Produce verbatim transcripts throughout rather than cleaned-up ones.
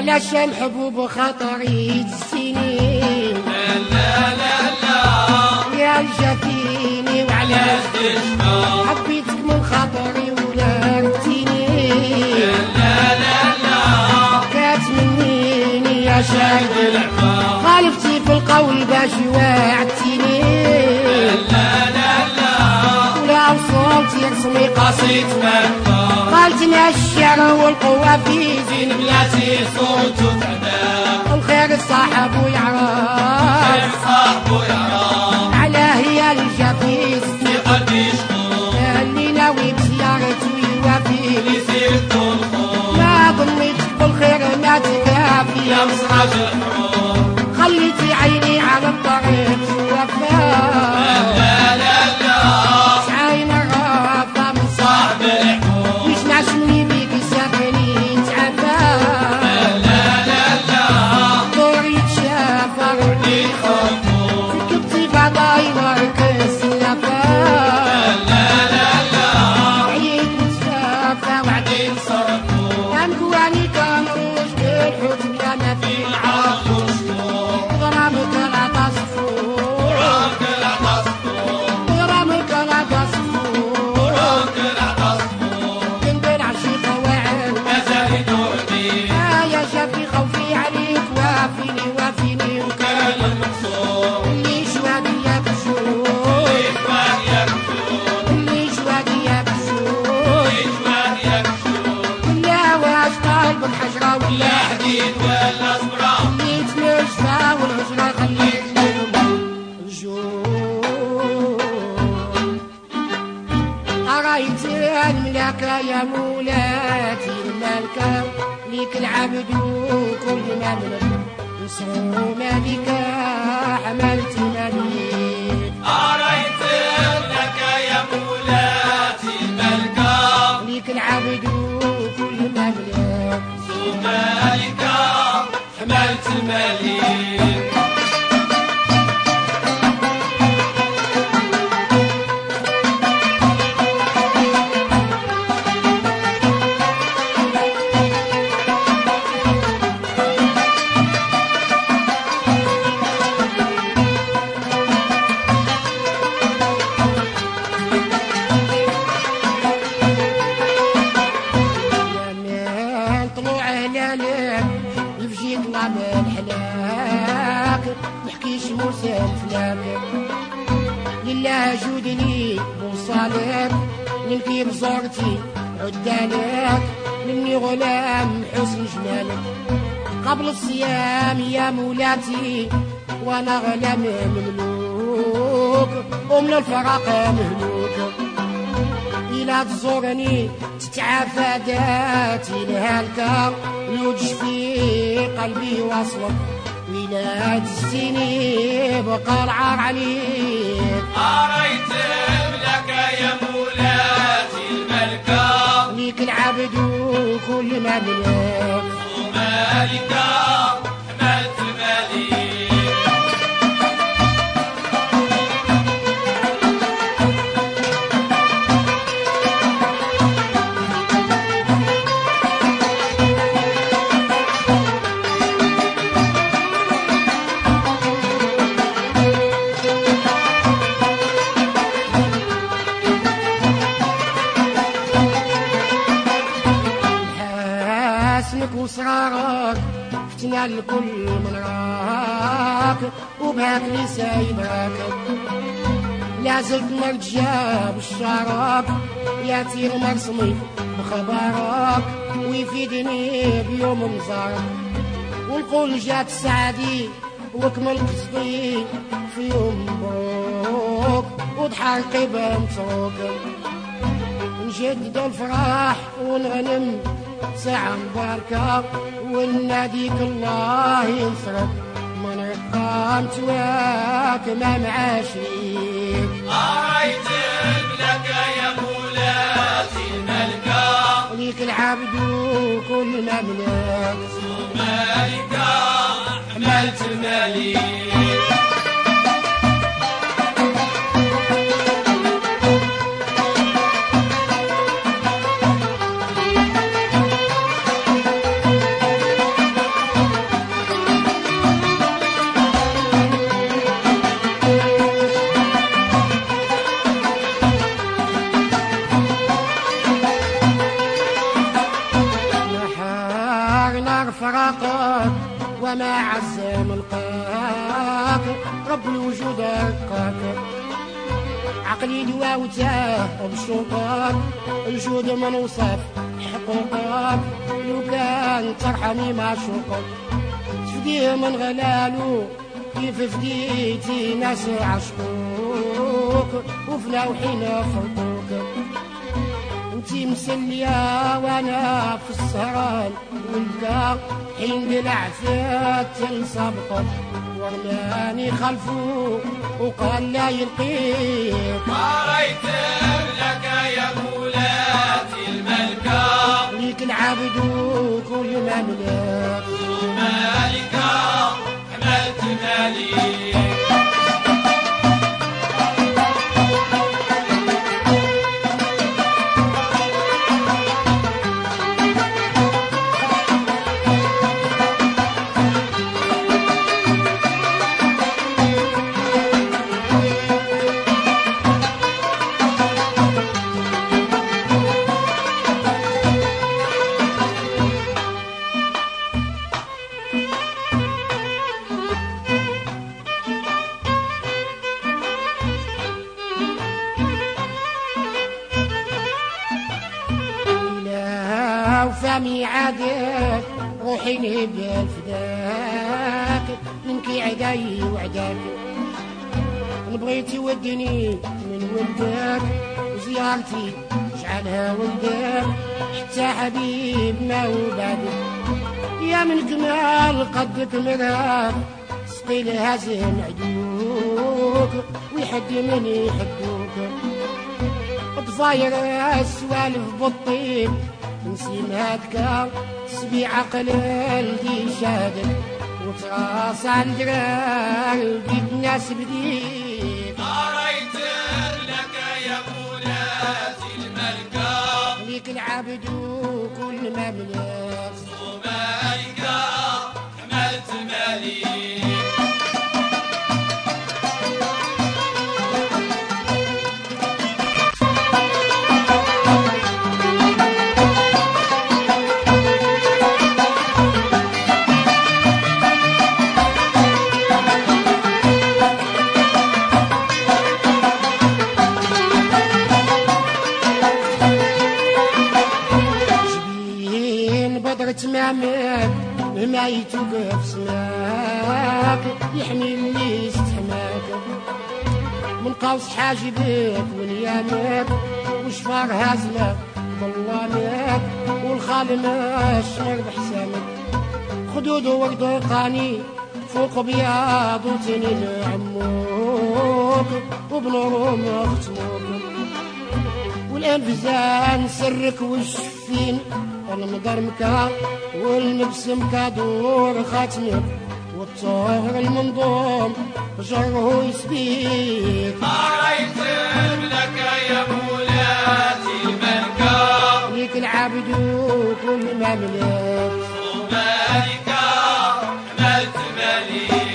علشان حبوب خطري السنين. لا لا لا لا يا جفيني وعلاش تشفى حبيتك من خطري ولا رتيني. لا لا لا كاتمنيني يا شاهد العفا خالفتي في القول باش وعدتيني. لا لا لا ولا وصلت يرسمي قصيد مرفا قالتنا الشعر والقوة في زين بلاتي صوت وتعداء الخير الصاحب ويعرف صاحبه يعرف علاه يا الجفيس في قلبي شكون اللي ناوي بزيارته يوافي. اللي سيرته الخوف ما ظنيتك بالخير ما تكافي يا مسراج الحروب. خليتي عيني على الطريق وفا لا لا لا عين الرافة من صاحب الحكوم مش نعشمني بيك ساكني تعبا. لا لا لا دوري تشافر يخافوا ركبتي فضاي وركز لفا. لا لا لا عيد متشافى وعدي ينصرفوا كان قواني كان روج بالحب يا ما في العقل وشكور غرامك لا تصفور راكل عتصفور غرامك لا تصفور راكل عتصفور تنبل عشيقة وعد مازال يدور بيه آه يا شافي خوفي عليك وافيني وافيني وكان كان المقصود اللي شوادي يا بشوف إخوان يكشون اللي شوادي يا بشوف إخوان يكشون لا واش طالب الحجرة لا ولا حديد ولا صبرا خليت نجفى والهجرة خليت الجوع. أرايت الملكة يا مولاتي الملكة ليك العبد وكل مملك نصر ملكة حملت مليك. أريت لك يا مولاتي الملكة ليك العبد وكل مملك مالكة حملت المليك. من طلوع هلالك يفجي طلع من حلاك محكيش موسى الفلاك. لله جودني بوصالك نلقي بزورتي عدالك مني غلام حسن جمالك. قبل الصيام يا مولاتي وانا غلام مملوك ومن الفراق مهلوك. إلا تزورني تتعافى ذاتي الهلكة يوجش في قلبي وصلك وإلا تستيني بقى العار عليك. أريت لك يا مولاتي الملكة ليك العبد وكل مملك مالكة حملت المليك. حاسنك وصرارك فتنا الكل من راك وبهاك لي سايبك. لا زلت مرجع بالشارك ياتي المرسمي بخبارك ويفيدني بيوم مزارك. ونقول جات سعدي وكمل قصدي في يوم مبروك وضحك بمتروك. نجدد الفرح ونغنم ساعة مباركة وناديك الله ينصرك من رقام تواك ما معاشريك. أريت لك يا مولاتي الملكة ليك العبد وكل مملك مالكة حملت المليك. نار نار فراقك وما عز ملقاك رب الوجود رقاك عقلي دوا وتاه بشوقك الجود من وصف حقوقك لو كان ترحمي معشوقك تفديه من غلالو كيف فديتي ناس عشقوك وفناو حين فرقوك انتي مسلية وانا في السهران والكا حين دلع فيها تنسابقك ورماني خلفو وقال لا يلقيك ما ريت لك يا مولاتي الملكة ليك العبد وكل مملك مالكة حملت مالي وفامي عادك روحي نهب الفداك منكي عداي وعداك نبغيتي وديني من ولدك وزيارتي جعلها ولدك حتى حبيب ما هو بعدك يا من كمال قدك مرهاب سقي لهازم عدوك ويحد من يحدوك طفاير السوالف بالطيب نسيم هادكا سبي عقل اللي شادك وتراس عند قلبي الناس بديك قريت لك يا مولاتي الملكة ليك العبد وكل مملك مالكة حملت مالي تمامك ما يتوقف سماك يحملني استحماك من قوس حاجبك ونيامك وشفار هازلك ظلامك والخال ماشمر بحسامك خدود وقد قاني فوق بياض وتنين عموك وبنورهم اختموك والانفزان سرك والشفين المضرمكا والمبسمكا دور خاتمك والطهر المنظوم جره يسبيك قريت لك يا مولاتي الملكة ليك العبد وكل مملك مالكة حملت مالي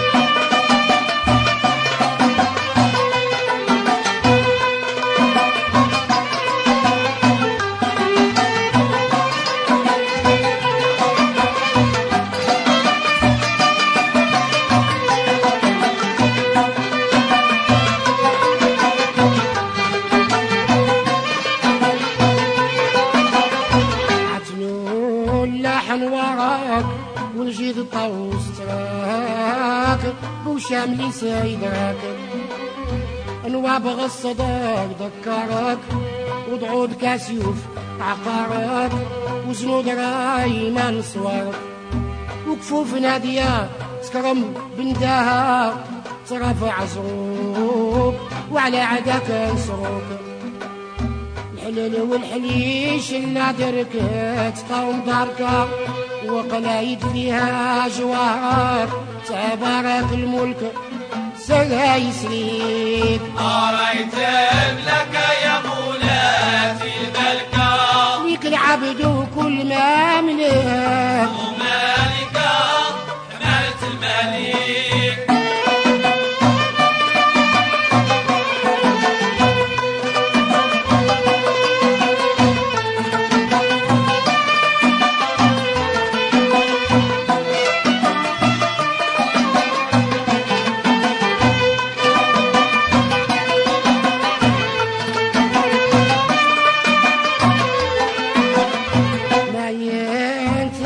ونجيد طوس تراك وشاملي سايداك نوابغ الصداق ذكرك وضعود كاسيوف عقارك وزنود رايما نصورك وكفوف نادية سكرم بنداها ترفع زروب وعلى عداك نصروك الحلل والحليش النادر تقاوم دارك وقلايد فيها جوارك تبارك الملك سرها يسريك قريت لك يا مولاتي الملكة ليك العبد وكل ما ملك ومالكة حملت الملك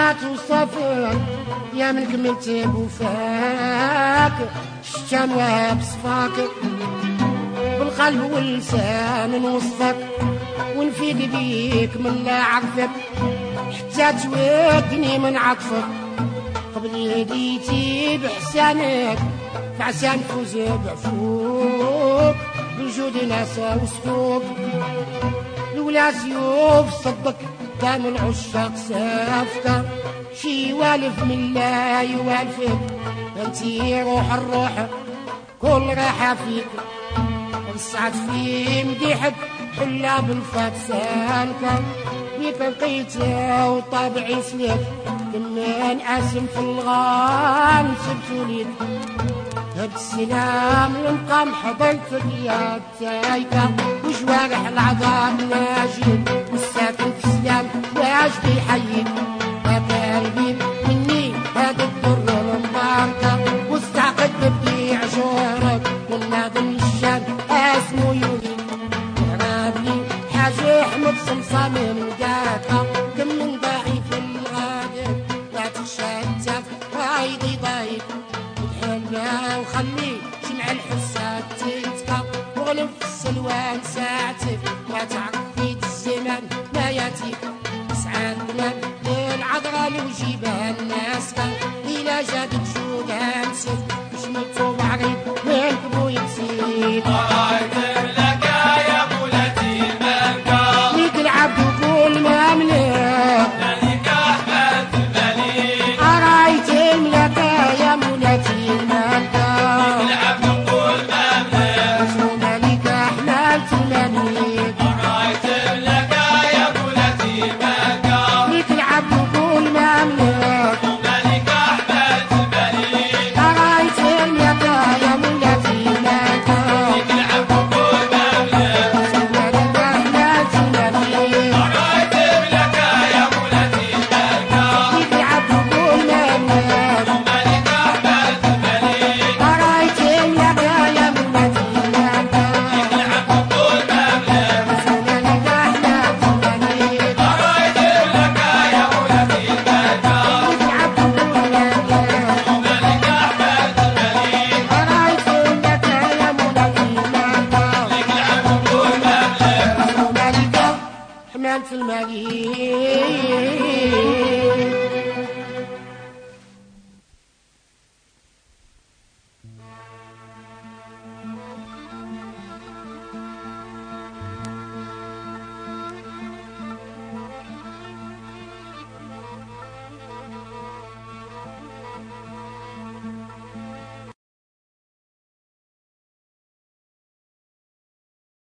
ما توصفك يا من كملت بوفاك الشام وبصفاك بالقلب واللسان نوصفك ونفيد بيك من لا عرفك حتى تودني من عطفك قبل هديتي بحسانك فعسان فوز بعفوك بوجود ناس وسطوك لولا سيوف صدق كان العشاق سافتة شي والف من لا يوالفك انتي روح الروح كل راحة فيك وسعت في مديحك حلا بالفات سالكة بيك لقيتها وطابعي سليك كمان اسم في الغان سبتو ليك هب السلام للمقام حضرتك يا تايكة وجوارح العذاب ناجين والساكن في السلام واش بيحييك يا قلبي مني هاد الدر المباركة واستعقد ببيع جورك من ناظم الشام اسمو يوني رابلي حاجة احمد صمصام من داكا كم من ضعيف الغادر لا تشتت رايدي ضايق الحلة وخلي جمع الحسات تتكا وغلب في السلوان ساعتك ما تعرف في الزمان ما ياتيك سعاد بلاد للعذراء وجيبها الناس إلا جات جودها نسيت مش مكتوب عريض من كبو يكسيك